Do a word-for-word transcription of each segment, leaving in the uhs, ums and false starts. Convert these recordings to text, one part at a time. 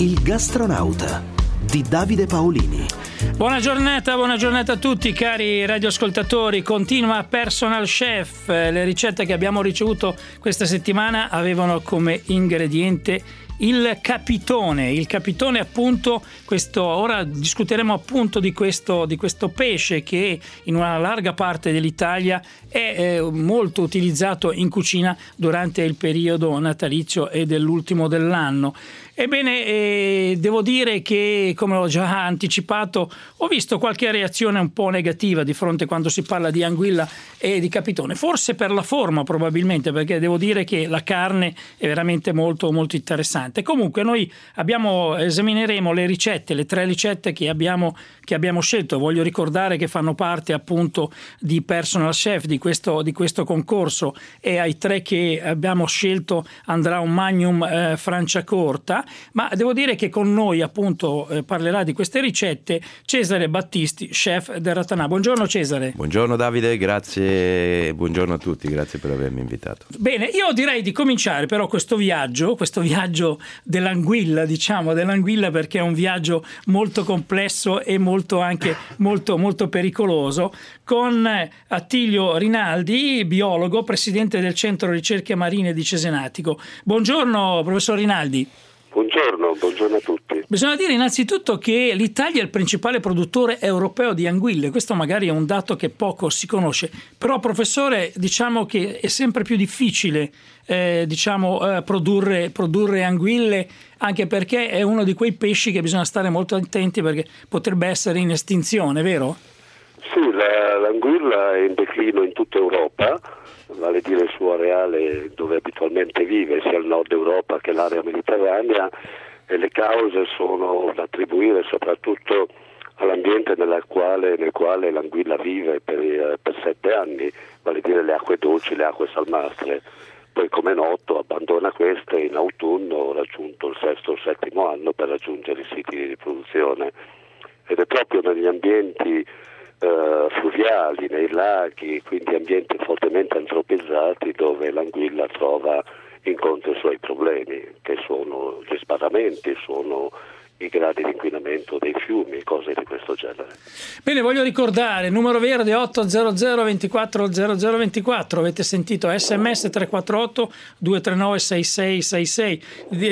Il gastronauta di Davide Paolini. Buona giornata, buona giornata a tutti cari radioascoltatori. Continua Personal Chef. Le ricette che abbiamo ricevuto questa settimana avevano come ingrediente il capitone, il capitone appunto, questo, ora discuteremo appunto di questo, di questo pesce che in una larga parte dell'Italia è eh, molto utilizzato in cucina durante il periodo natalizio e dell'ultimo dell'anno. Ebbene, eh, devo dire che, come ho già anticipato, ho visto qualche reazione un po' negativa di fronte quando si parla di anguilla e di capitone, forse per la forma probabilmente, perché devo dire che la carne è veramente molto molto interessante. Comunque noi abbiamo, esamineremo le ricette, le tre ricette che abbiamo, che abbiamo scelto. Voglio ricordare che fanno parte appunto di Personal Chef, di questo, di questo concorso, e ai tre che abbiamo scelto andrà un Magnum eh, Franciacorta. Ma devo dire che con noi appunto eh, parlerà di queste ricette Cesare Battisti, chef del Ratanà. Buongiorno Cesare. Buongiorno Davide, grazie, buongiorno a tutti, grazie per avermi invitato. Bene, io direi di cominciare però questo viaggio, questo viaggio dell'anguilla, diciamo, dell'anguilla, perché è un viaggio molto complesso e molto anche molto molto pericoloso, con Attilio Rinaldi, biologo, presidente del Centro Ricerche Marine di Cesenatico. Buongiorno professor Rinaldi. Buongiorno, buongiorno a tutti. Bisogna dire innanzitutto che l'Italia è il principale produttore europeo di anguille. Questo magari è un dato che poco si conosce, però professore, diciamo che è sempre più difficile eh, diciamo, eh, produrre, produrre anguille, anche perché è uno di quei pesci che bisogna stare molto attenti perché potrebbe essere in estinzione, vero? Sì, la, l'anguilla è in declino in tutta Europa, vale a dire il suo areale dove abitualmente vive, sia il nord Europa che l'area mediterranea, e le cause sono da attribuire soprattutto all'ambiente nella quale, nel quale l'anguilla vive per, per sette anni, vale a dire le acque dolci, le acque salmastre. Poi, come è noto, abbandona queste in autunno, raggiunto il sesto o il settimo anno, per raggiungere i siti di riproduzione. Ed è proprio negli ambienti Uh, fluviali, nei laghi, quindi ambienti fortemente antropizzati, dove l'anguilla trova incontro ai suoi problemi, che sono gli sbarramenti, sono i gradi di inquinamento dei fiumi, cose di questo genere. Bene, voglio ricordare numero verde otto zero zero due quattro zero zero due quattro, avete sentito sms tre quattro otto due tre nove sei sei sei sei.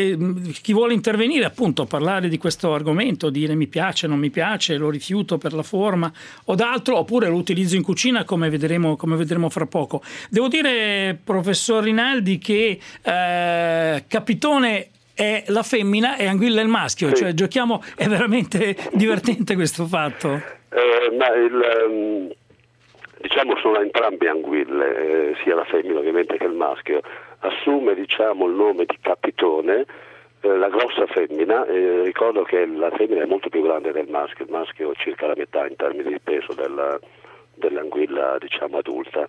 Chi vuole intervenire appunto, parlare di questo argomento, dire mi piace, non mi piace, lo rifiuto per la forma o d'altro, oppure lo utilizzo in cucina, come vedremo, come vedremo fra poco. Devo dire, professor Rinaldi, che eh, capitone è la femmina e anguilla è il maschio, sì. Cioè giochiamo, è veramente divertente questo fatto. Eh, ma il, diciamo sono entrambi anguille, eh, sia la femmina ovviamente che il maschio. Assume diciamo il nome di capitone eh, la grossa femmina, eh, ricordo che la femmina è molto più grande del maschio, il maschio è circa la metà in termini di peso della, dell'anguilla diciamo adulta.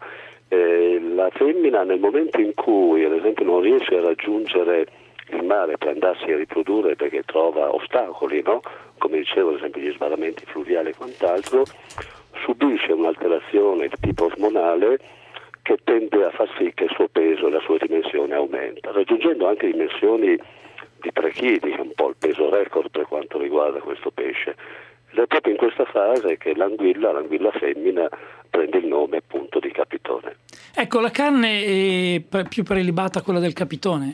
Eh, la femmina nel momento in cui ad esempio non riesce a raggiungere il mare per andarsi a riprodurre perché trova ostacoli, no? Come dicevo ad esempio gli sbarramenti fluviali e quant'altro, subisce un'alterazione di tipo ormonale che tende a far sì che il suo peso e la sua dimensione aumenta, raggiungendo anche dimensioni di tre chili, un po' il peso record per quanto riguarda questo pesce. Ed è proprio in questa fase che l'anguilla, l'anguilla femmina, prende il nome appunto di capitone. Ecco, la carne è più prelibata a quella del capitone?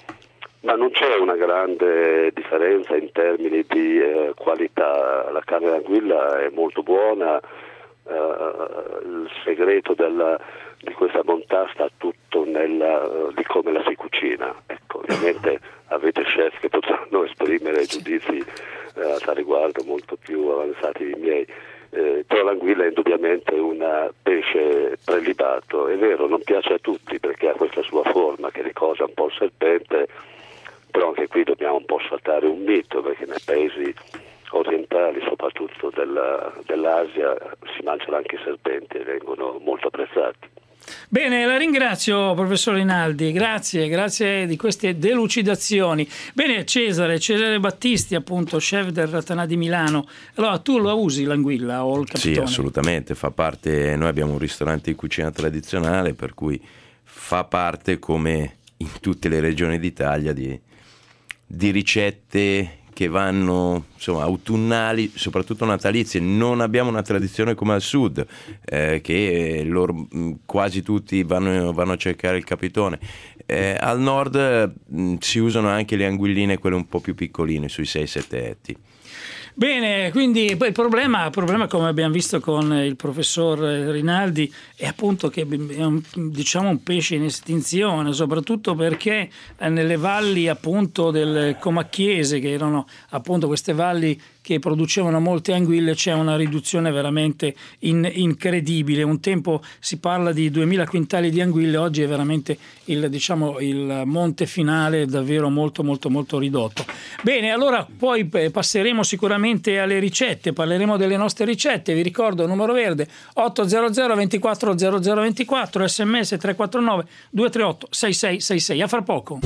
Ma non c'è una grande differenza in termini di eh, qualità. La carne d'anguilla è molto buona, eh, il segreto della, di questa bontà sta tutto nella, di come la si cucina. Ecco, ovviamente avete chef che potranno esprimere giudizi eh, a riguardo molto più avanzati dei miei. Eh, però l'anguilla è indubbiamente un pesce prelibato. È vero, non piace a tutti perché ha questa sua forma che ricorda un po' il serpente, però anche qui dobbiamo un po' sfatare un mito, perché nei paesi orientali, soprattutto della, dell'Asia, si mangiano anche i serpenti e vengono molto apprezzati. Bene, la ringrazio professor Rinaldi, grazie, grazie di queste delucidazioni. Bene, Cesare, Cesare Battisti, appunto, chef del Ratanà di Milano. Allora, tu la usi l'anguilla o il capitone? Sì, assolutamente, fa parte, noi abbiamo un ristorante di cucina tradizionale, per cui fa parte, come in tutte le regioni d'Italia, di, di ricette che vanno, insomma, autunnali, soprattutto natalizie. Non abbiamo una tradizione come al sud, eh, che loro quasi tutti vanno, vanno a cercare il capitone. Eh, al nord mh, si usano anche le anguilline, quelle un po' più piccoline, sui sei sette etti. Bene, quindi poi il problema, il problema, come abbiamo visto con il professor Rinaldi, è appunto che è un, diciamo un pesce in estinzione, soprattutto perché nelle valli appunto del Comacchiese, che erano appunto queste valli che producevano molte anguille, c'è una riduzione veramente in, incredibile. Un tempo si parla di duemila quintali di anguille, oggi è veramente il, diciamo, il monte finale davvero molto molto molto ridotto. Bene, allora poi passeremo sicuramente alle ricette, parleremo delle nostre ricette. Vi ricordo il numero verde otto zero zero ventiquattro zero zero ventiquattro, sms tre quattro nove due tre otto sei sei sei sei. A fra poco.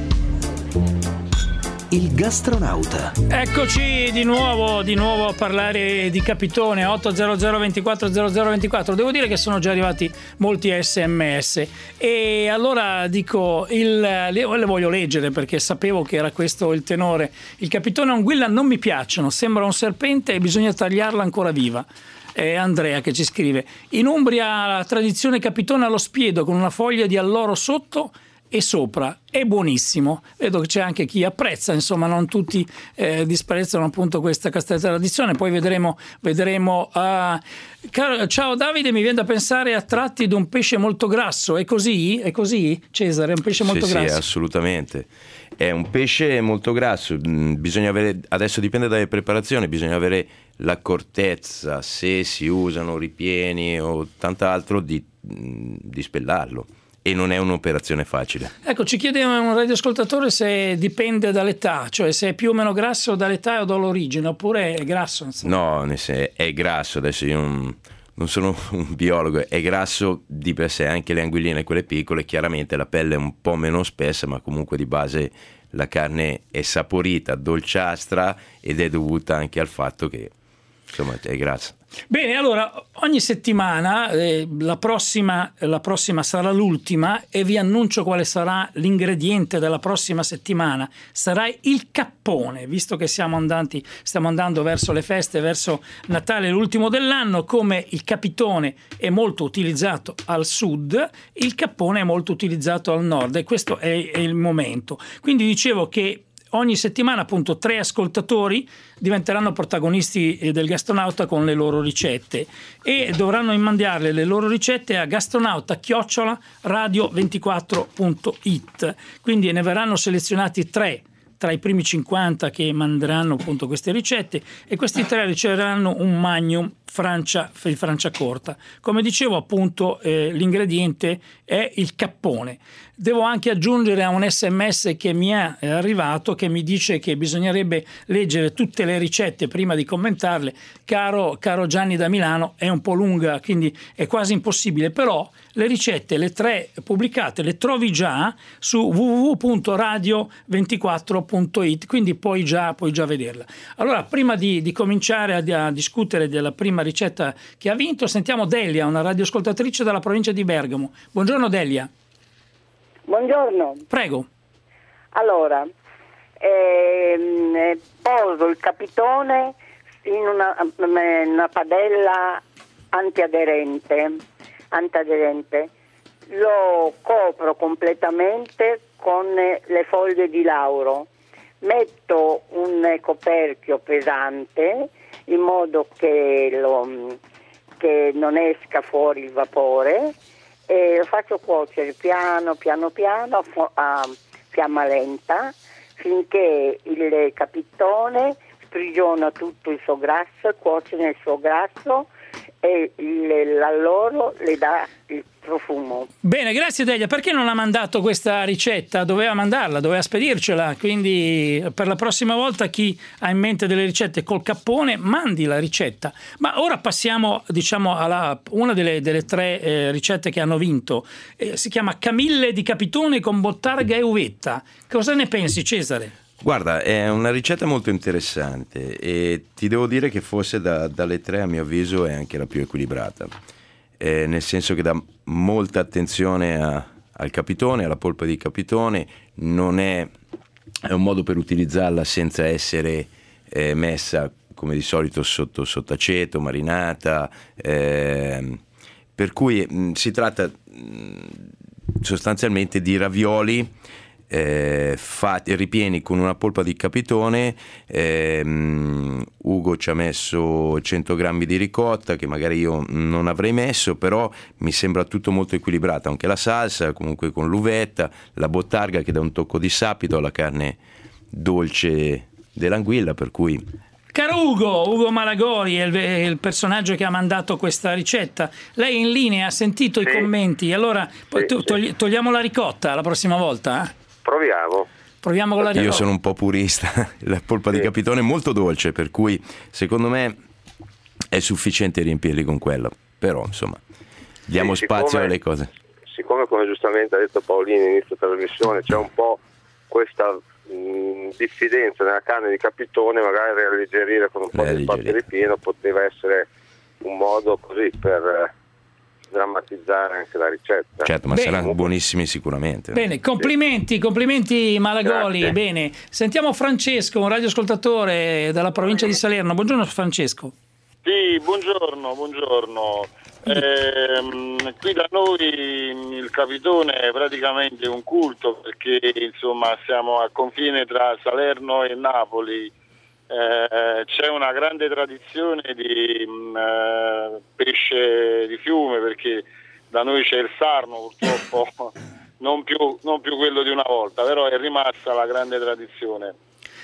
Il gastronauta. Eccoci di nuovo, di nuovo a parlare di Capitone. Otto zero zero ventiquattro zero zero ventiquattro. Devo dire che sono già arrivati molti sms e allora dico il, le, le voglio leggere perché sapevo che era questo il tenore. Il Capitone anguilla non mi piacciono, sembra un serpente e bisogna tagliarla ancora viva. È Andrea che ci scrive: in Umbria la tradizione Capitone allo spiedo con una foglia di alloro sotto e sopra, è buonissimo. Vedo che c'è anche chi apprezza, insomma non tutti eh, disprezzano appunto questa, questa tradizione. Poi vedremo, vedremo uh, caro, ciao Davide, mi viene da pensare a tratti di un pesce molto grasso, è così? È così Cesare? È un pesce molto sì, grasso? Sì, assolutamente, è un pesce molto grasso. Bisogna avere, adesso dipende dalle preparazioni, bisogna avere l'accortezza, se si usano ripieni o tant'altro, di, di spellarlo. E non è un'operazione facile. Ecco, ci chiede un radioascoltatore se dipende dall'età, cioè se è più o meno grasso dall'età o dall'origine, oppure è grasso? No, è grasso. Adesso io non, non sono un biologo, è grasso di per sé. Anche le anguilline, quelle piccole, chiaramente la pelle è un po' meno spessa, ma comunque di base la carne è saporita, dolciastra, ed è dovuta anche al fatto che, insomma, è grassa. Bene, allora ogni settimana eh, la prossima, la prossima sarà l'ultima e vi annuncio quale sarà l'ingrediente della prossima settimana. Sarà il cappone, visto che siamo andati, stiamo andando verso le feste, verso Natale, l'ultimo dell'anno. Come il capitone è molto utilizzato al sud, il cappone è molto utilizzato al nord e questo è, è il momento. Quindi dicevo che ogni settimana appunto tre ascoltatori diventeranno protagonisti del Gastronauta con le loro ricette e dovranno inviarle le loro ricette a gastronauta chiocciola radio ventiquattro punto it. Quindi ne verranno selezionati tre tra i primi cinquanta che manderanno appunto queste ricette e questi tre riceveranno un magnum Francia, Franciacorta. Come dicevo appunto eh, l'ingrediente è il cappone. Devo anche aggiungere a un sms che mi è arrivato che mi dice che bisognerebbe leggere tutte le ricette prima di commentarle. Caro, caro Gianni da Milano, è un po' lunga, quindi è quasi impossibile, però le ricette, le tre pubblicate, le trovi già su w w w punto radio ventiquattro punto it, quindi puoi già, puoi già vederla. Allora, prima di, di cominciare a, a discutere della prima ricetta che ha vinto, sentiamo Delia, una radioascoltatrice dalla provincia di Bergamo. Buongiorno Delia. Buongiorno. Prego. Allora, ehm, poso il capitone in una, una padella antiaderente, antiaderente, lo copro completamente con le foglie di lauro, metto un coperchio pesante in modo che, lo, che non esca fuori il vapore e lo faccio cuocere piano piano piano a fiamma lenta finché il capitone sprigiona tutto il suo grasso, cuoce nel suo grasso e il, l'alloro le dà il profumo. Bene, grazie Delia. Perché non ha mandato questa ricetta? Doveva mandarla, doveva spedircela, quindi per la prossima volta chi ha in mente delle ricette col cappone mandi la ricetta. Ma ora passiamo diciamo alla una delle, delle tre eh, ricette che hanno vinto. Eh, si chiama Camille di capitone con bottarga e uvetta. Cosa ne pensi Cesare? Guarda, è una ricetta molto interessante e ti devo dire che forse da, dalle tre a mio avviso è anche la più equilibrata, eh, nel senso che dà molta attenzione a, al capitone, alla polpa di capitone, non è è un modo per utilizzarla senza essere eh, messa come di solito sotto sottaceto, marinata, eh, per cui mh, si tratta mh, sostanzialmente di ravioli eh, fatti, ripieni con una polpa di capitone. eh, mh, Ugo ci ha messo cento grammi di ricotta che magari io non avrei messo, però mi sembra tutto molto equilibrato, anche la salsa comunque con l'uvetta, la bottarga che dà un tocco di sapido alla carne dolce dell'anguilla, per cui... Caro Ugo, Ugo Malagori è il, è il personaggio che ha mandato questa ricetta. Lei è in linea, ha sentito sì. i commenti, allora sì, to- togli- togliamo la ricotta la prossima volta? Eh? Proviamo. Proviamo con la ricotta. Io sono un po' purista, la polpa sì. di capitone è molto dolce, per cui secondo me è sufficiente riempirli con quello, però insomma diamo sì, spazio siccome, alle cose. Siccome, come giustamente ha detto Paolini all'inizio della trasmissione, c'è un po' questa diffidenza nella carne di capitone, magari rialleggerire con un po' di spazio ripieno poteva essere un modo così per eh, drammatizzare anche la ricetta. Certo, ma bene, saranno buonissimi sicuramente. Bene, complimenti, sì. complimenti Malagoli. Grazie. Bene, sentiamo Francesco, un radioascoltatore dalla provincia di Salerno. Buongiorno Francesco. Sì, buongiorno, buongiorno. Eh, qui da noi il capitone è praticamente un culto, perché insomma siamo a confine tra Salerno e Napoli. Eh, c'è una grande tradizione di mh, eh, pesce di fiume, perché da noi c'è il sarno, purtroppo non più, non più quello di una volta, però è rimasta la grande tradizione.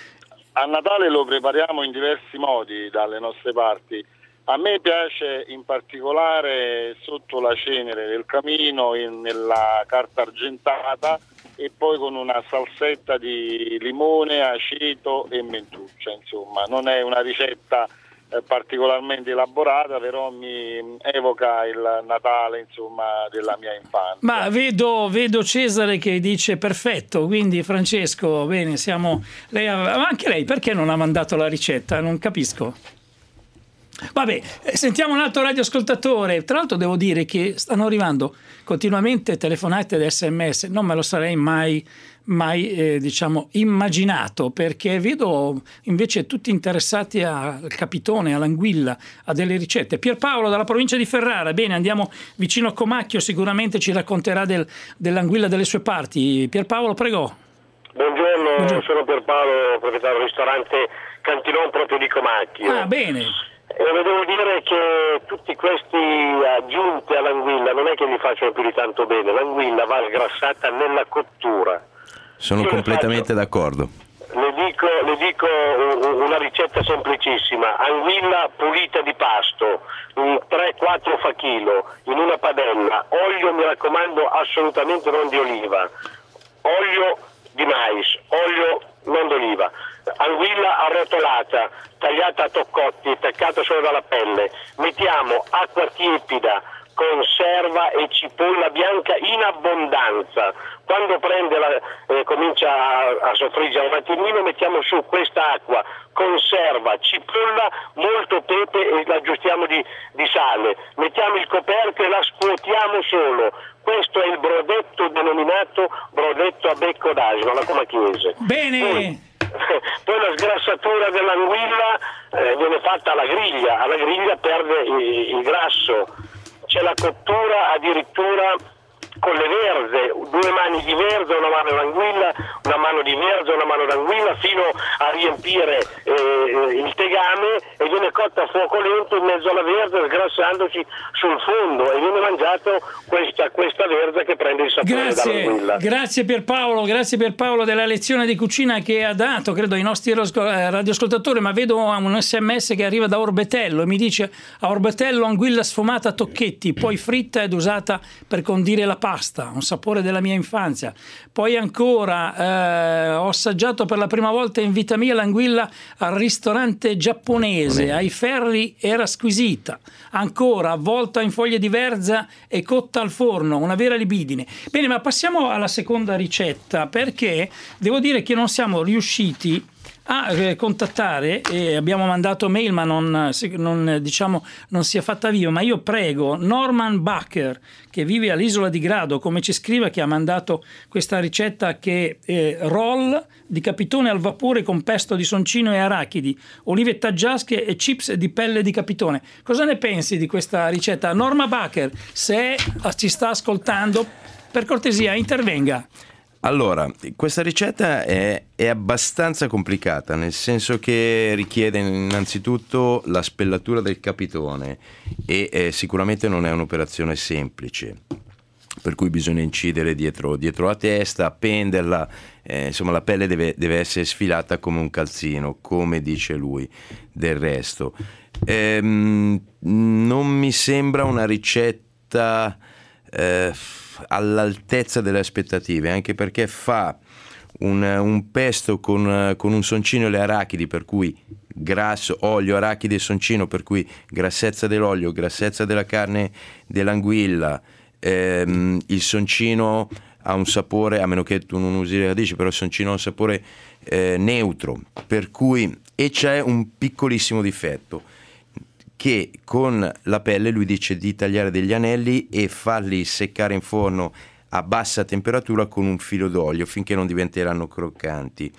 A Natale lo prepariamo in diversi modi dalle nostre parti. A me piace in particolare sotto la cenere del camino, in, nella carta argentata, e poi con una salsetta di limone, aceto e mentuccia. Insomma, non è una ricetta eh, particolarmente elaborata, però mi evoca il Natale, insomma, della mia infanzia. Ma vedo, vedo Cesare che dice perfetto, quindi Francesco, bene, siamo... Lei ha... Ma anche lei perché non ha mandato la ricetta? Non capisco. Vabbè, sentiamo un altro radioascoltatore. Tra l'altro devo dire che stanno arrivando continuamente telefonate ed sms, non me lo sarei mai mai eh, diciamo immaginato, perché vedo invece tutti interessati al capitone, all'anguilla, a delle ricette. Pierpaolo dalla provincia di Ferrara, bene, andiamo vicino a Comacchio, sicuramente ci racconterà del, dell'anguilla dalle sue parti. Pierpaolo, prego. Buongiorno, Buongiorno. Sono Pierpaolo, proprietario del ristorante Cantinon proprio di Comacchio. Ah, bene. E devo dire che tutti questi aggiunti all'anguilla non è che mi facciano più di tanto bene. L'anguilla va sgrassata nella cottura. Sono Io completamente faccio, d'accordo. Le dico, le dico una ricetta semplicissima: anguilla pulita di pasto, tre quattro fa chilo, in una padella, olio, mi raccomando, assolutamente non di oliva, olio di mais, olio non d'oliva, anguilla arrotolata, tagliata a toccotti, attaccata solo dalla pelle, mettiamo acqua tiepida, conserva e cipolla bianca in abbondanza. Quando prende la, eh, comincia a, a soffriggere un attimino, mettiamo su questa acqua, conserva, cipolla, molto pepe e l'aggiustiamo di, di sale. Mettiamo il coperchio e la scuotiamo solo. Questo è il brodetto denominato brodetto a becco d'asino, alla comacchiese. Bene! Poi, poi la sgrassatura dell'anguilla eh, viene fatta alla griglia, alla griglia perde il, il grasso. C'è la cottura addirittura con le verze, due mani di verze, una mano d'anguilla, una mano di verze, una mano d'anguilla, fino a riempire eh, il tegame, e viene cotta a fuoco lento in mezzo alla verze, sgrassandoci sul fondo, e viene mangiato questa, questa verze che prende il sapore grazie, dall'anguilla. Grazie Pierpaolo, grazie Pierpaolo della lezione di cucina che ha dato, credo, ai nostri radioascoltatori. Ma vedo un sms che arriva da Orbetello e mi dice: a Orbetello anguilla sfumata a tocchetti, poi fritta ed usata per condire la pasta, un sapore della mia infanzia. Poi ancora eh, ho assaggiato per la prima volta in vita mia l'anguilla al ristorante giapponese, ai ferri era squisita, ancora avvolta in foglie di verza e cotta al forno, una vera libidine. Bene, ma passiamo alla seconda ricetta, perché devo dire che non siamo riusciti a eh, contattare, e abbiamo mandato mail ma non, non, diciamo, non si è fatta viva, ma io prego Norman Bacher, che vive all'isola di Grado, come ci scrive, che ha mandato questa ricetta che è roll di capitone al vapore con pesto di soncino e arachidi, olive taggiasche e chips di pelle di capitone. Cosa ne pensi di questa ricetta? Norma Bacher, se ci sta ascoltando, per cortesia intervenga. Allora, questa ricetta è, è abbastanza complicata, nel senso che richiede innanzitutto la spellatura del capitone e eh, sicuramente non è un'operazione semplice, per cui bisogna incidere dietro, dietro la testa, appenderla, eh, insomma la pelle deve, deve essere sfilata come un calzino, come dice lui. Del resto ehm, non mi sembra una ricetta eh, all'altezza delle aspettative, anche perché fa un, un pesto con, con un soncino e le arachidi, per cui grasso, olio, arachidi e soncino, per cui grassezza dell'olio, grassezza della carne dell'anguilla. Ehm, il soncino ha un sapore, a meno che tu non usi le radici, però il soncino ha un sapore eh, neutro, per cui, e c'è un piccolissimo difetto, che con la pelle lui dice di tagliare degli anelli e farli seccare in forno a bassa temperatura con un filo d'olio finché non diventeranno croccanti.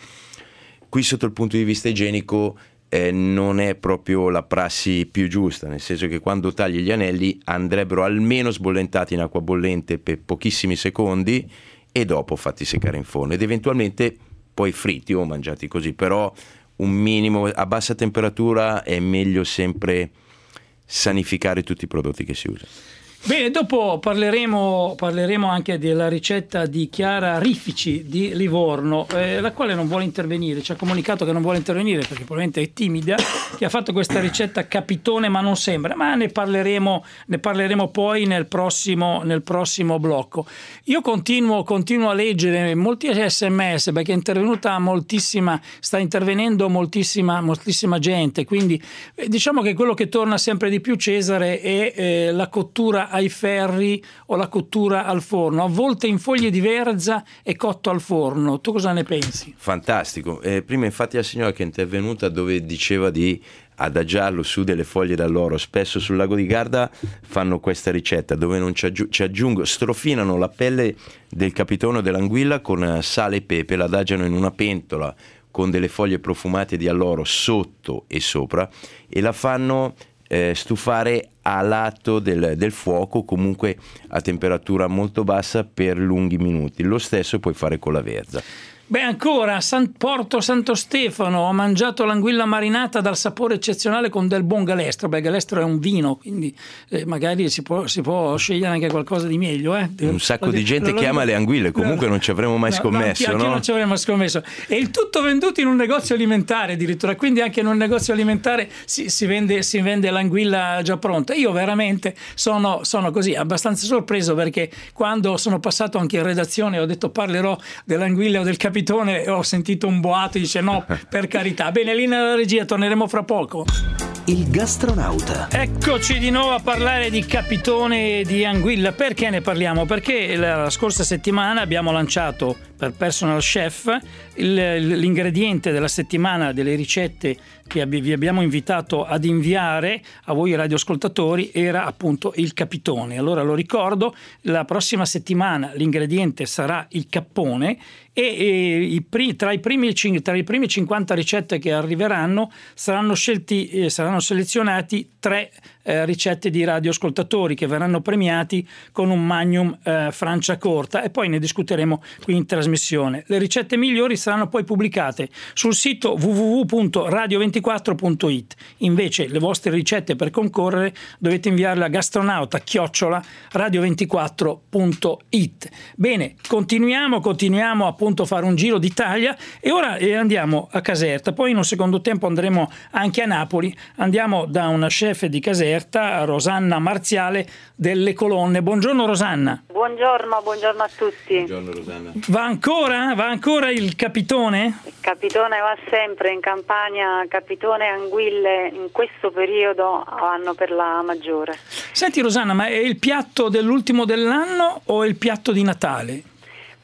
Qui sotto il punto di vista igienico eh, non è proprio la prassi più giusta, nel senso che quando tagli gli anelli andrebbero almeno sbollentati in acqua bollente per pochissimi secondi e dopo fatti seccare in forno ed eventualmente poi fritti o mangiati così, però un minimo a bassa temperatura è meglio sempre sanificare tutti i prodotti che si usano. Bene, dopo parleremo, parleremo anche della ricetta di Chiara Riffici di Livorno, eh, la quale non vuole intervenire, ci ha comunicato che non vuole intervenire perché probabilmente è timida, che ha fatto questa ricetta capitone ma non sembra, ma ne parleremo, ne parleremo poi nel prossimo, nel prossimo blocco. Io continuo, continuo a leggere molti sms perché è intervenuta moltissima, sta intervenendo moltissima, moltissima gente, quindi eh, diciamo che quello che torna sempre di più, Cesare, è eh, la cottura ai ferri o la cottura al forno, a volte in foglie di verza e cotto al forno. Tu cosa ne pensi? Fantastico. Eh, prima infatti la signora che è intervenuta dove diceva di adagiarlo su delle foglie d'alloro, spesso sul lago di Garda fanno questa ricetta dove non ci, aggi- ci aggiungo, strofinano la pelle del capitone o dell'anguilla con sale e pepe, la adagiano in una pentola con delle foglie profumate di alloro sotto e sopra e la fanno Eh, stufare a lato del, del fuoco, comunque a temperatura molto bassa per lunghi minuti. Lo stesso puoi fare con la verza. Beh, ancora, San Porto Santo Stefano, ho mangiato l'anguilla marinata dal sapore eccezionale con del buon galestro. Beh, galestro è un vino, quindi eh, magari si può, si può scegliere anche qualcosa di meglio. Eh. Un sacco di gente lo, chiama lo, le anguille, comunque no, non ci avremmo mai no, scommesso. No, anche, no? non ci avremmo scommesso. E il tutto venduto in un negozio alimentare addirittura, quindi anche in un negozio alimentare si, si, vende, si vende l'anguilla già pronta. Io veramente sono, sono così abbastanza sorpreso perché quando sono passato anche in redazione ho detto parlerò dell'anguilla o del capitone, ho sentito un boato, dice no, per carità. Bene, lì nella regia, torneremo fra poco. Il gastronauta. Eccoci di nuovo a parlare di capitone e di anguilla. Perché ne parliamo? Perché la scorsa settimana abbiamo lanciato per Personal Chef il, l'ingrediente della settimana delle ricette che vi abbiamo invitato ad inviare a voi radioascoltatori era appunto il capitone. Allora lo ricordo, la prossima settimana l'ingrediente sarà il cappone e, e i, tra, i primi, tra i primi cinquanta ricette che arriveranno saranno scelti, eh, saranno selezionati tre eh, ricette di radioascoltatori che verranno premiati con un Magnum eh, Franciacorta e poi ne discuteremo qui in trasmissione. Le ricette migliori saranno poi pubblicate sul sito w w w punto radio ventiquattro punto it. Invece le vostre ricette per concorrere dovete inviarle a gastronauta chiocciola radio ventiquattro punto it. Bene, continuiamo, continuiamo appunto a fare un giro d'Italia e ora eh, andiamo a Caserta, poi in un secondo tempo andremo anche a Napoli, andiamo da una chef di Caserta, Rosanna Marziale delle Colonne. Buongiorno Rosanna. Buongiorno, buongiorno a tutti. Buongiorno Rosanna. Va ancora? Va ancora il capitone? Il capitone va sempre in Campania, capitone e anguille in questo periodo vanno per la maggiore. Senti Rosanna, ma è il piatto dell'ultimo dell'anno o è il piatto di Natale?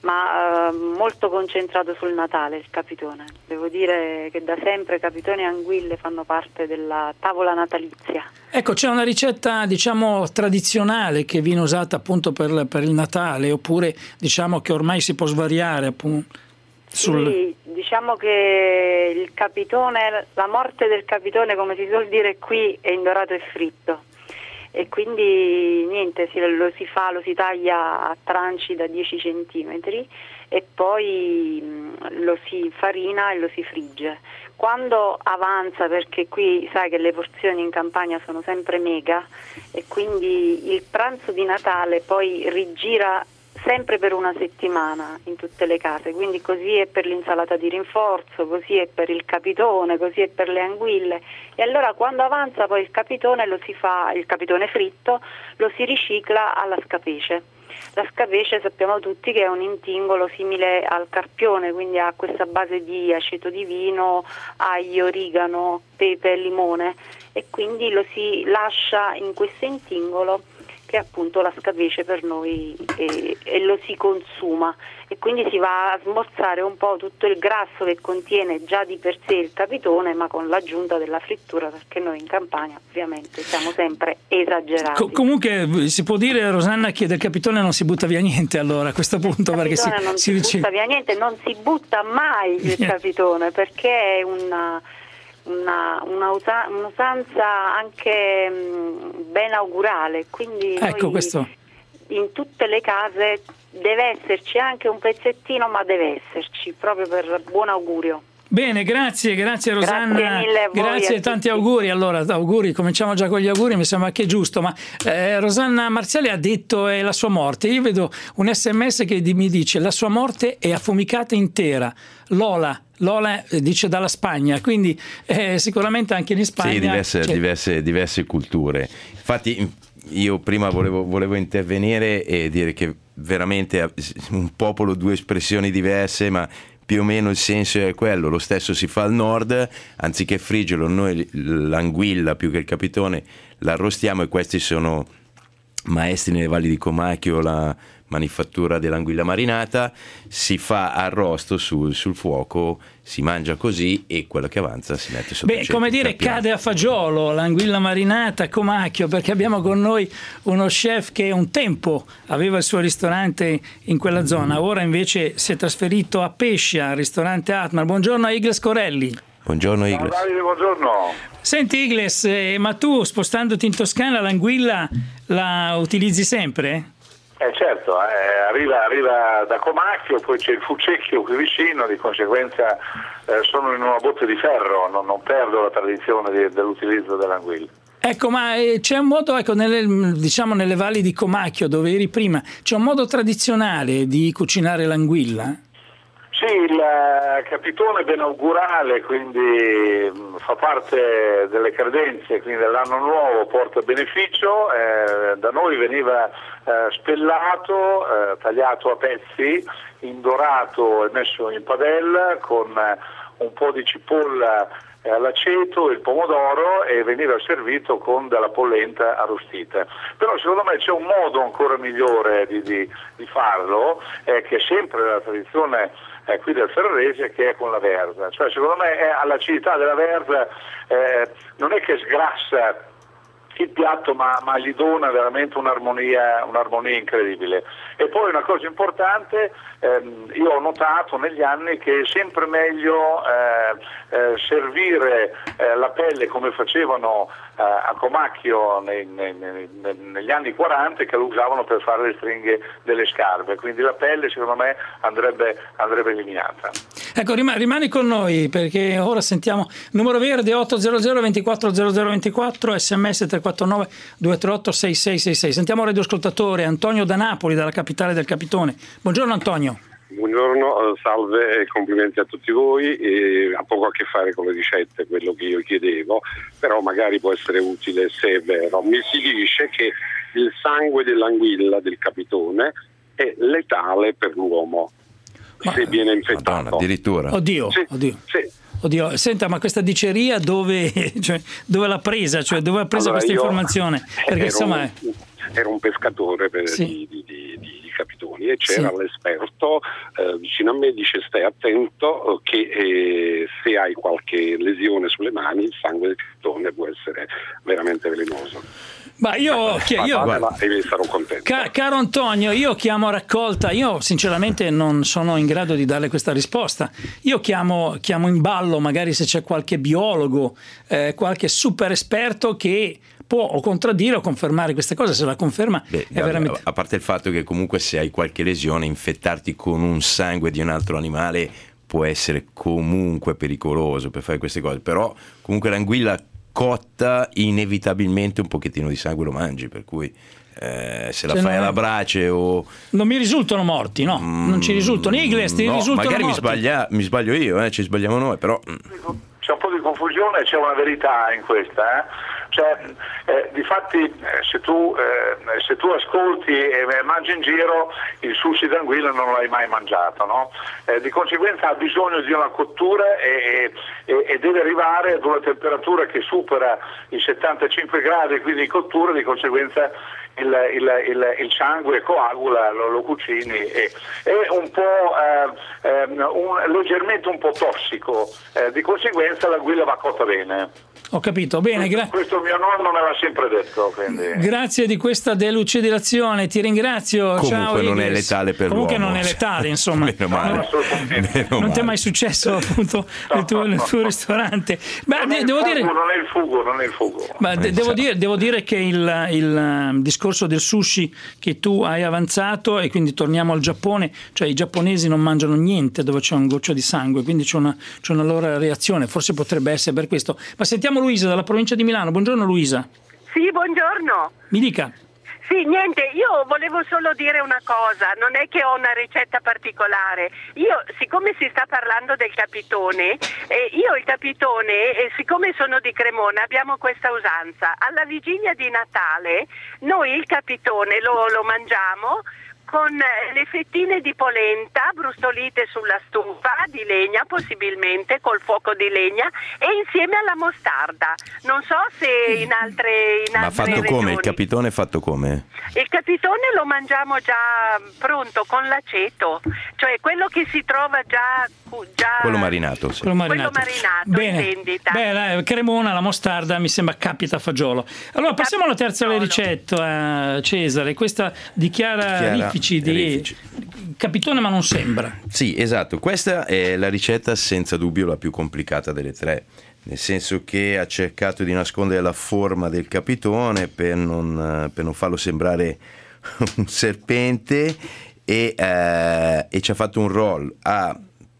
ma eh, molto concentrato sul Natale il capitone. Devo dire che da sempre capitone e anguille fanno parte della tavola natalizia. Ecco, c'è una ricetta, diciamo, tradizionale che viene usata appunto per, per il Natale, oppure diciamo che ormai si può svariare appunto sul... Sì, diciamo che il capitone, la morte del capitone, come si suol dire qui, è indorato e fritto. E quindi niente, si, lo si fa, lo si taglia a tranci da dieci centimetri e poi mh, lo si farina e lo si frigge. Quando avanza, perché qui sai che le porzioni in Campania sono sempre mega, e quindi il pranzo di Natale poi rigira sempre per una settimana in tutte le case, quindi così è per l'insalata di rinforzo, così è per il capitone, così è per le anguille, e allora quando avanza poi il capitone lo si fa, il capitone fritto lo si ricicla alla scapece. La scapece sappiamo tutti che è un intingolo simile al carpione, quindi ha questa base di aceto di vino, aglio, origano, pepe e limone, e quindi lo si lascia in questo intingolo che è appunto la scapece per noi, e, e lo si consuma, e quindi si va a smorzare un po' tutto il grasso che contiene già di per sé il capitone, ma con l'aggiunta della frittura, perché noi in Campania ovviamente siamo sempre esagerati. Co- comunque si può dire, Rosanna, che del capitone non si butta via niente allora a questo punto, il perché si, non si, si butta via niente, non si butta mai il capitone, perché è una Una, una usa, un'usanza anche mh, ben augurale, quindi ecco, noi questo. In tutte le case deve esserci anche un pezzettino, ma deve esserci proprio per buon augurio. Bene, grazie, grazie Rosanna, grazie mille a voi, grazie e tanti auguri. Allora, auguri, cominciamo già con gli auguri, mi sembra che è giusto, ma eh, Rosanna Marziali ha detto è la sua morte. Io vedo un sms che mi dice la sua morte è affumicata intera. Lola, Lola dice dalla Spagna, quindi eh, sicuramente anche in Spagna. Sì, diverse, cioè... diverse, diverse culture. Infatti io prima volevo, volevo intervenire e dire che veramente un popolo, due espressioni diverse, ma più o meno il senso è quello. Lo stesso si fa al nord, anziché friggerlo noi l'anguilla più che il capitone l'arrostiamo, e questi sono maestri nelle valli di Comacchio, la manifattura dell'anguilla marinata. Si fa arrosto sul, sul fuoco, si mangia così, e quello che avanza si mette sotto. Beh, come dire, cade a fagiolo l'anguilla marinata a Comacchio, perché abbiamo con noi uno chef che un tempo aveva il suo ristorante in quella zona, ora invece si è trasferito a Pescia, al ristorante Atmar. Buongiorno a Igles Corelli. Buongiorno Igles. Ciao Davide, buongiorno. Senti Igles, eh, ma tu spostandoti in Toscana l'anguilla la utilizzi sempre? Eh certo, eh, arriva, arriva da Comacchio, poi c'è il Fucecchio qui vicino, di conseguenza eh, sono in una botte di ferro, non, non perdo la tradizione di, dell'utilizzo dell'anguilla. Ecco, ma eh, c'è un modo, ecco, nelle, diciamo nelle valli di Comacchio dove eri prima, c'è un modo tradizionale di cucinare l'anguilla? Sì, il capitone benaugurale, quindi mh, fa parte delle credenze, quindi dell'anno nuovo porta beneficio. Eh, da noi veniva eh, spellato, eh, tagliato a pezzi, indorato e messo in padella con eh, un po' di cipolla eh, all'aceto, il pomodoro, e veniva servito con della pollenta arrostita. Però secondo me c'è un modo ancora migliore di, di, di farlo, eh, che è sempre la tradizione Eh, qui del ferrarese, che è con la verza. Cioè secondo me è all'acidità della verza, eh, non è che sgrassa il piatto, ma, ma gli dona veramente un'armonia, un'armonia incredibile. E poi una cosa importante, ehm, io ho notato negli anni che è sempre meglio eh, eh, servire eh, la pelle come facevano eh, a Comacchio nei, nei, nei, negli anni quaranta, che lo usavano per fare le stringhe delle scarpe, quindi la pelle secondo me andrebbe, andrebbe eliminata. Ecco, rimani con noi, perché ora sentiamo numero verde otto zero zero due quattro zero zero due quattro, sms tre quattro nove due tre otto sei sei sei sei. Sentiamo il radioascoltatore Antonio da Napoli, dalla capitale del capitone. Buongiorno Antonio. Buongiorno, salve e complimenti a tutti voi. E ha poco a che fare con le ricette, quello che io chiedevo, però magari può essere utile se è vero. Mi si dice che il sangue dell'anguilla, del capitone, è letale per l'uomo. Ma, se viene infettato. Madonna, addirittura. Oddio, sì, oddio. Sì. Oddio, senta, ma questa diceria dove, cioè, dove l'ha presa? Cioè, dove ha preso allora, questa informazione? Perché ero insomma un, ero un pescatore per, sì. di, di, di, di capitoni, animali e c'era Sì. l'esperto eh, vicino a me, dice stai attento che eh, se hai qualche lesione sulle mani il sangue del capitone può essere veramente velenoso. Ma io, chi- io Fatela e sarò contento. Ca- caro Antonio, io chiamo a raccolta, io sinceramente non sono in grado di darle questa risposta, io chiamo, chiamo in ballo magari se c'è qualche biologo, eh, qualche super esperto che può o contraddire o confermare queste cose. Se la conferma Beh, è veramente... a parte il fatto che comunque se hai qualche lesione, infettarti con un sangue di un altro animale può essere comunque pericoloso per fare queste cose, però comunque l'anguilla cotta inevitabilmente un pochettino di sangue lo mangi, per cui eh, se la Cioè, fai non- alla brace o Non mi risultano morti, no, non ci risultano. Igles, ti no, risultano magari mi, morti? sbaglia, mi sbaglio io, eh, ci sbagliamo noi, però C'è un po' di confusione e c'è una verità in questa, eh? Cioè, eh, difatti eh, se, tu, eh, se tu ascolti e mangi in giro il sushi d'anguilla non l'hai mai mangiato, no? Eh, di conseguenza ha bisogno di una cottura e, e, e deve arrivare ad una temperatura che supera i settantacinque gradi, quindi di cottura, di conseguenza il, il, il, il sangue coagula, lo, lo cucini e è un po' eh, eh, un, leggermente un po' tossico, eh, di conseguenza l'anguilla va cotta bene. Ho capito, bene, gra- Questo mio nonno me l'ha sempre detto, quindi. grazie di questa delucidazione, ti ringrazio. comunque Ciao, non è Igles. letale per Comunque l'uomo. non è letale, insomma. Meno male. Meno Non ti è male. mai successo appunto nel tuo, nel tuo ristorante? Ma Non de- è il devo fugo, dire... non è il fugo, non è il fugo. Ma de- devo, dire, devo dire che il, il eh, discorso del sushi che tu hai avanzato, e quindi torniamo al Giappone, cioè i giapponesi non mangiano niente dove c'è un goccio di sangue, quindi c'è una, c'è una loro reazione, forse potrebbe essere per questo. Ma sentiamo Luisa dalla provincia di Milano. Buongiorno Luisa, Sì, buongiorno. mi dica. Sì, niente, io volevo solo dire una cosa, non è che ho una ricetta particolare. Io, siccome si sta parlando del capitone, eh, io il capitone, eh, siccome sono di Cremona, abbiamo questa usanza. Alla vigilia di Natale noi il capitone lo, lo mangiamo con le fettine di polenta brustolite sulla stufa di legna, possibilmente col fuoco di legna, e insieme alla mostarda. Non so se in altre, in Ma altre fatto regioni. come? Il capitone è fatto come? Il capitone lo mangiamo già pronto con l'aceto, cioè quello che si trova già, già Quello marinato, sì. Quello marinato. quello marinato Bene. in vendita. Beh, la Cremona, la mostarda mi sembra capita a fagiolo. Allora passiamo alla terza ricetta, Cesare, questa di Chiara, Chiara Rifici di Rifici. capitone, ma non sembra. Sì, esatto, questa è la ricetta senza dubbio la più complicata delle tre, nel senso che ha cercato di nascondere la forma del capitone per non, per non farlo sembrare un serpente e, eh, e ci ha fatto un roll. Ha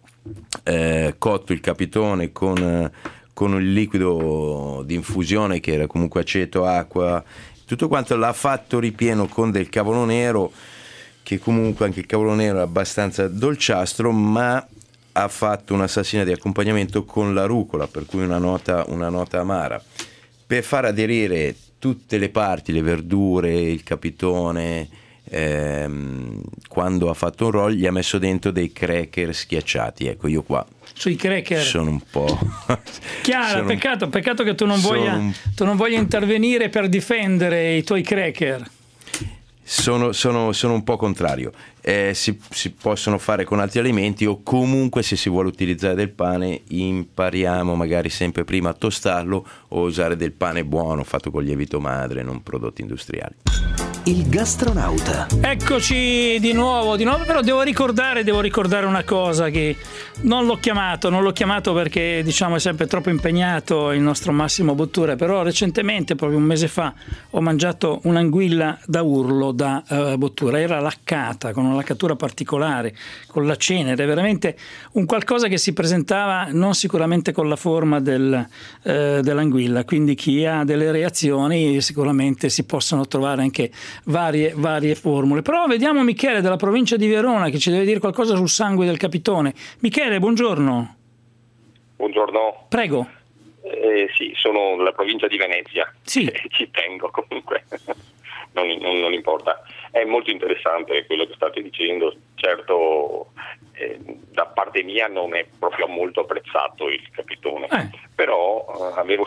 eh, cotto il capitone con, con il liquido di infusione che era comunque aceto, acqua, tutto quanto, l'ha fatto ripieno con del cavolo nero, che comunque anche il cavolo nero è abbastanza dolciastro, ma ha fatto una salsina di accompagnamento con la rucola, per cui una nota, una nota amara, per far aderire tutte le parti, le verdure, il capitone. Ehm, quando ha fatto un roll gli ha messo dentro dei cracker schiacciati. Ecco, io qua Sui cracker. sono un po' Chiara, sono un- peccato, peccato che tu non, sono voglia, un- tu non voglia intervenire per difendere i tuoi cracker. Sono, sono, sono un po' contrario. Eh, si, si possono fare con altri alimenti, o comunque se si vuole utilizzare del pane impariamo magari sempre prima a tostarlo o usare del pane buono fatto con lievito madre, non prodotti industriali. Il gastronauta. Eccoci di nuovo, di nuovo, però devo ricordare, devo ricordare una cosa, che non l'ho chiamato, non l'ho chiamato perché diciamo è sempre troppo impegnato il nostro Massimo Bottura, però recentemente, proprio un mese fa, ho mangiato un'anguilla da urlo da uh, Bottura, era laccata, con una laccatura particolare, con la cenere, veramente un qualcosa che si presentava non sicuramente con la forma del, uh, dell'anguilla, quindi chi ha delle reazioni sicuramente si possono trovare anche Varie, varie formule. Però vediamo Michele dalla provincia di Verona che ci deve dire qualcosa sul sangue del capitone. Michele, buongiorno. Buongiorno. Prego. Eh, sì, sono della provincia di Venezia. Sì. Eh, ci tengo comunque, non, non, non importa. È molto interessante quello che state dicendo. Certo, eh, da parte mia non è proprio molto apprezzato il capitone, Eh. però eh, avevo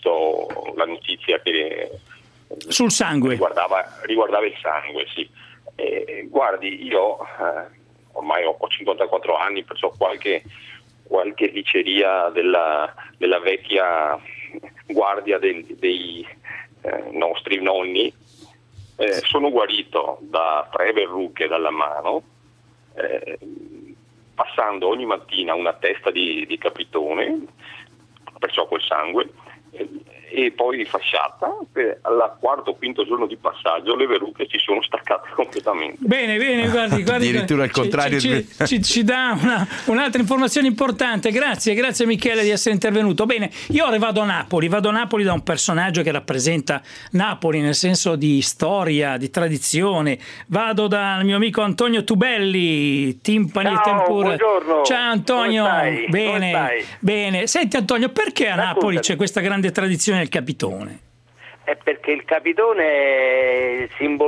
sentito la notizia che Sul sangue. Riguardava, riguardava il sangue, sì. Eh, guardi, io eh, ormai ho, ho cinquantaquattro anni, perciò qualche, qualche diceria della, della vecchia guardia del, dei eh, nostri nonni, eh, sono guarito da tre verruche dalla mano, eh, passando ogni mattina una testa di, di capitone, perciò col sangue, e, e poi fasciata. Al quarto o quinto giorno di passaggio le verruche ci sono staccate completamente. Bene, bene, guardi, guardi addirittura il contrario. Ci, ci, ci, ci dà una, un'altra informazione importante. Grazie, grazie Michele di essere intervenuto. Bene, io ora vado a Napoli, vado a Napoli da un personaggio che rappresenta Napoli nel senso di storia, di tradizione. Vado dal mio amico Antonio Tubelli, timpani Ciao, e tempura. buongiorno. Ciao Antonio. Come stai? Bene, Come stai? bene. Senti Antonio, perché a Raccontami. Napoli c'è questa grande tradizione del capitone? È perché il capitone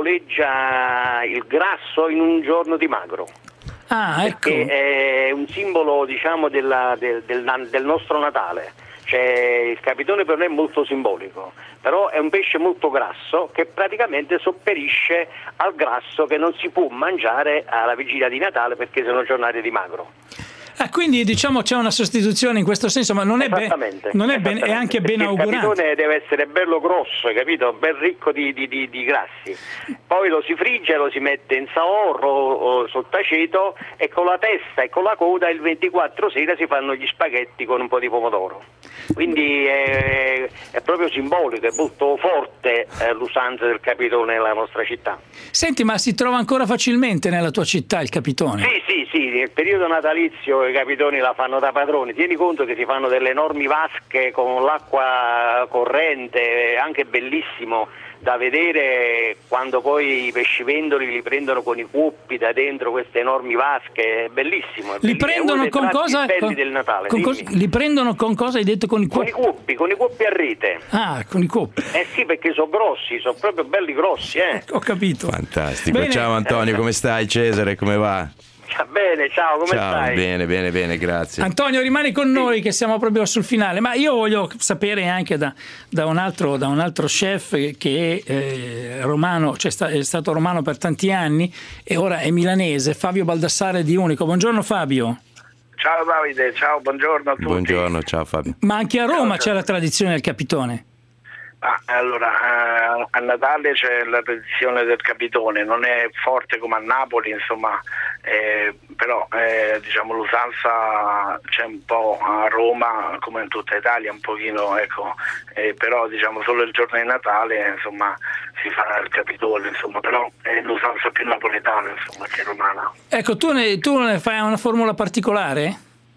simboleggia il grasso in un giorno di magro. Ah, ecco. Perché è un simbolo, diciamo, della, del, del, del nostro Natale. Cioè, il capitone per noi è molto simbolico, però è un pesce molto grasso che praticamente sopperisce al grasso che non si può mangiare alla vigilia di Natale perché sono giornate di magro. Ah, quindi diciamo c'è una sostituzione in questo senso, ma non è, be- non è, ben- è anche ben augurante. Il capitone deve essere bello grosso, hai capito? Ben ricco di, di, di, di grassi. Poi lo si frigge, lo si mette in saor o, o sottaceto e con la testa e con la coda il ventiquattro sera si fanno gli spaghetti con un po' di pomodoro. Quindi è, è proprio simbolico, è molto forte eh, l'usanza del capitone nella nostra città. Senti, ma si trova ancora facilmente nella tua città il capitone? Sì, sì, sì, nel periodo natalizio i capitoni la fanno da padroni. Tieni conto che si fanno delle enormi vasche con l'acqua corrente, anche bellissimo da vedere quando poi i pescivendoli li prendono con i cuoppi da dentro queste enormi vasche, è bellissimo. È li bellissimo. prendono con cosa? Belli Con, del Natale. con cos- li prendono con cosa hai detto? Con i cuoppi? Con i cuoppi, con i cuoppi a rete. Ah, con i cuoppi. Eh sì, perché sono grossi, sono proprio belli grossi, eh. Ho capito. Fantastico. Bene. Ciao Antonio, come stai? Cesare, come va? Bene, ciao, come Ciao, stai? bene, bene, bene, grazie. Antonio, rimani con noi che siamo proprio sul finale, ma io voglio sapere anche da, da, un, altro, da un altro chef che è eh, romano, cioè sta, è stato romano per tanti anni e ora è milanese, Fabio Baldassare di Unico. Buongiorno Fabio. Ciao Davide, ciao, buongiorno a tutti. Buongiorno, ciao Fabio. Ma anche a Roma c'è la tradizione del capitone. Ah, allora, eh, a Natale c'è la tradizione del capitone, non è forte come a Napoli, insomma, eh, però eh, diciamo l'usanza c'è un po' a Roma come in tutta Italia, un pochino, ecco, eh, però diciamo solo il giorno di Natale, insomma, si fa il capitone, insomma, però è l'usanza più napoletana, insomma, che romana. Ecco, tu ne, tu ne fai una formula particolare?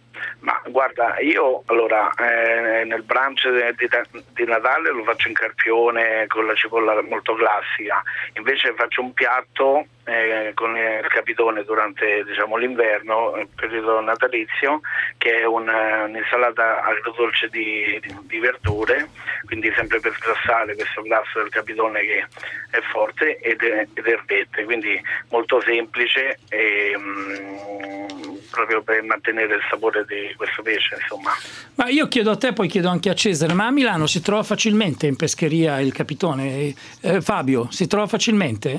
Ma guarda, io allora eh, nel brunch di, di Natale lo faccio in carpione con la cipolla molto classica, invece faccio un piatto eh, con il capitone durante, diciamo, l'inverno, il periodo natalizio, che è un, un'insalata agrodolce di, di, di verdure, quindi sempre per sgrassare questo grasso del capitone che è forte, ed, ed erbette, quindi molto semplice e mm, proprio per mantenere il sapore di questo pesce, insomma. Ma io chiedo a te, poi chiedo anche a Cesare, ma a Milano si trova facilmente in pescheria il capitone? Eh, Fabio, si trova facilmente?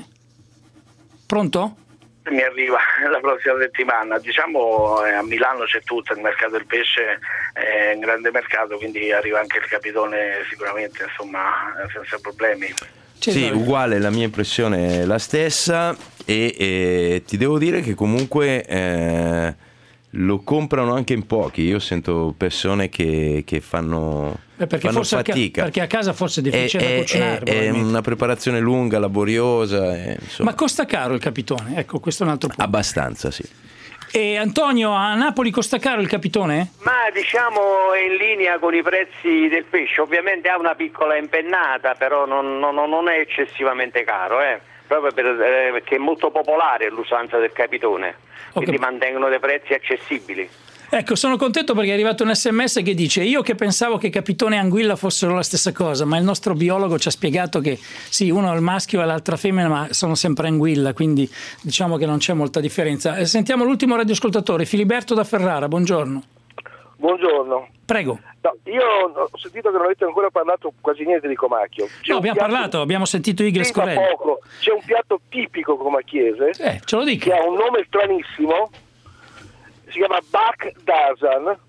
Pronto? Mi arriva la prossima settimana, diciamo eh, a Milano c'è tutto, il mercato del pesce è un grande mercato, quindi arriva anche il capitone sicuramente, insomma, senza problemi. Sì, uguale, la mia impressione è la stessa e, e ti devo dire che comunque eh, lo comprano anche in pochi. Io sento persone che, che fanno, Beh, perché fanno forse fatica. A, perché a casa forse è difficile è, da cucinare. È, è una preparazione lunga, laboriosa. E, Ma costa caro il capitone? Ecco, questo è un altro punto. Abbastanza, sì. E Antonio, a Napoli costa caro il capitone? Ma diciamo è in linea con i prezzi del pesce, ovviamente ha una piccola impennata, però non, non, non è eccessivamente caro, eh. Proprio per, eh, perché è molto popolare l'usanza del capitone, quindi mantengono dei prezzi accessibili. Ecco, sono contento perché è arrivato un sms che dice: io che pensavo che capitone e anguilla fossero la stessa cosa, ma il nostro biologo ci ha spiegato che sì, uno è il maschio e l'altra femmina, ma sono sempre anguilla, quindi diciamo che non c'è molta differenza. Sentiamo l'ultimo radioascoltatore, Filiberto da Ferrara, buongiorno. Buongiorno. Prego. No, io ho sentito che non avete ancora parlato quasi niente di Comacchio. C'è no, abbiamo piatto... parlato, abbiamo sentito Igor sì, Scorelli. Poco. C'è un piatto tipico comacchiese eh, ce lo dica. che ha un nome stranissimo, si chiama Bak Dazan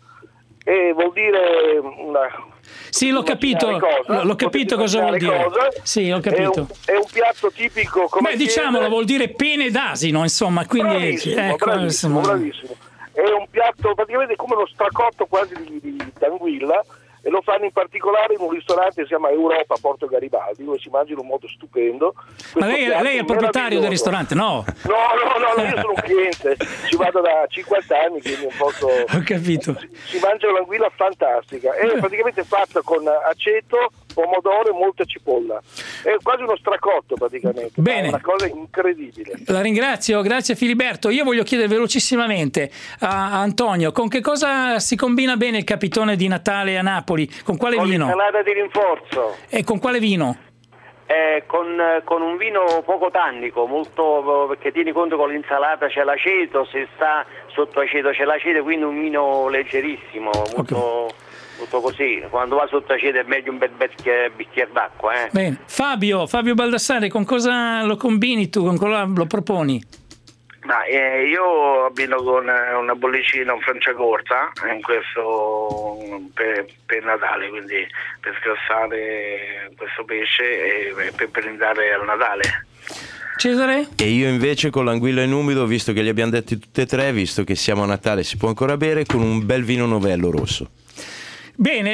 e vuol dire una... Sì, l'ho capito, cosa, l'ho capito cosa vuol dire. Cosa. Sì, ho capito. È un, è un piatto tipico come beh, diciamolo, vuol dire pene d'asino, insomma, quindi bravissimo, ecco, bravissimo, bravissimo. È un piatto praticamente come uno stracotto quasi di, di, di anguilla, e lo fanno in particolare in un ristorante che si chiama Europa a Porto Garibaldi, dove si mangia in un modo stupendo. Ma lei, lei è il proprietario del ristorante, no? No, no, no, io sono un cliente, ci vado da cinquanta anni, quindi non posso... Ho capito. Si, si mangia un'anguilla fantastica, è praticamente fatta con aceto, pomodoro e molta cipolla. È quasi uno stracotto praticamente. Bene. È una cosa incredibile. La ringrazio, grazie Filiberto. Io voglio chiedere velocissimamente a Antonio, con che cosa si combina bene il capitone di Natale a Napoli? Con quale con vino? L'insalata di rinforzo. E con quale vino? Eh, con, con un vino poco tannico, molto, perché tieni conto con l'insalata c'è l'aceto, se sta sotto aceto c'è l'aceto, quindi un vino leggerissimo, molto, okay. molto così. Quando va sotto aceto è meglio un bel bicchiere, bicchiere d'acqua. Eh. Bene. Fabio, Fabio Baldassare, con cosa lo combini tu? Con cosa lo proponi? Ma eh, io abbino con una bollicina, un Franciacorta in questo per, per Natale, quindi per sgrassare questo pesce e per brindare al Natale. Cesare? E io invece con l'anguilla in umido, visto che li abbiamo detti tutte e tre, visto che siamo a Natale si può ancora bere, con un bel vino novello rosso. Bene,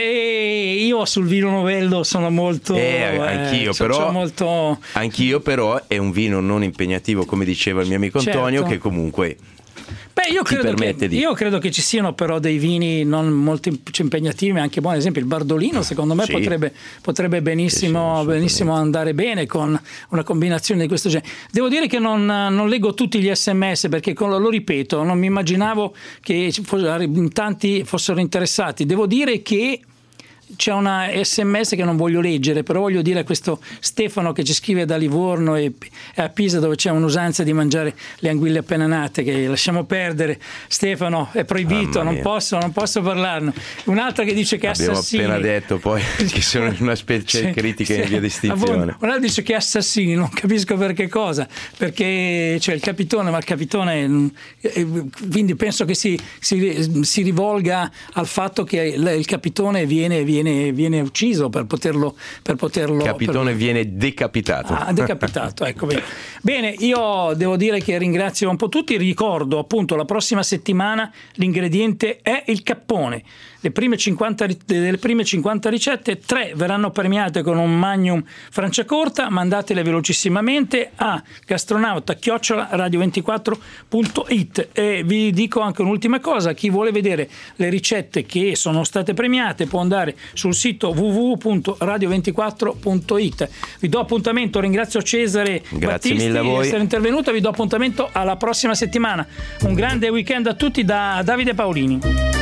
io sul vino novello sono molto eh, anch'io, eh, però, molto... anch'io però è un vino non impegnativo, come diceva il mio amico Antonio, certo. che comunque Beh, io credo, che, di... io credo che ci siano però dei vini non molto impegnativi, anche buoni. Ad esempio il Bardolino secondo me sì. potrebbe, potrebbe benissimo, sì, sì, benissimo andare bene con una combinazione di questo genere. Devo dire che non, non leggo tutti gli sms, perché lo ripeto, non mi immaginavo che in tanti fossero interessati. Devo dire che c'è una sms che non voglio leggere, però voglio dire a questo Stefano che ci scrive da Livorno e a Pisa, dove c'è un'usanza di mangiare le anguille appena nate, che lasciamo perdere. Stefano, è proibito, non posso, non posso parlarne. Un'altra che dice che abbiamo assassini, appena detto poi che sono in una specie di critica in via di estinzione. Un'altra dice che assassini, non capisco per che cosa, perché c'è il capitone, ma il capitone, quindi penso che si, si, si rivolga al fatto che il capitone viene, viene Viene, viene ucciso per poterlo per poterlo capitone per... viene decapitato. Ah, decapitato, ecco. Bene. Bene, io devo dire che ringrazio un po' tutti, ricordo appunto la prossima settimana l'ingrediente è il cappone. Le prime cinquanta, delle prime cinquanta ricette, tre verranno premiate con un Magnum Franciacorta. Mandatele velocissimamente a gastronauta chiocciola radio ventiquattro punto it. E vi dico anche un'ultima cosa: chi vuole vedere le ricette che sono state premiate può andare sul sito w w w punto radio ventiquattro punto it. Vi do appuntamento, ringrazio Cesare Grazie Battisti mille a voi. di essere intervenuto, vi do appuntamento alla prossima settimana. Un grande weekend a tutti da Davide Paolini.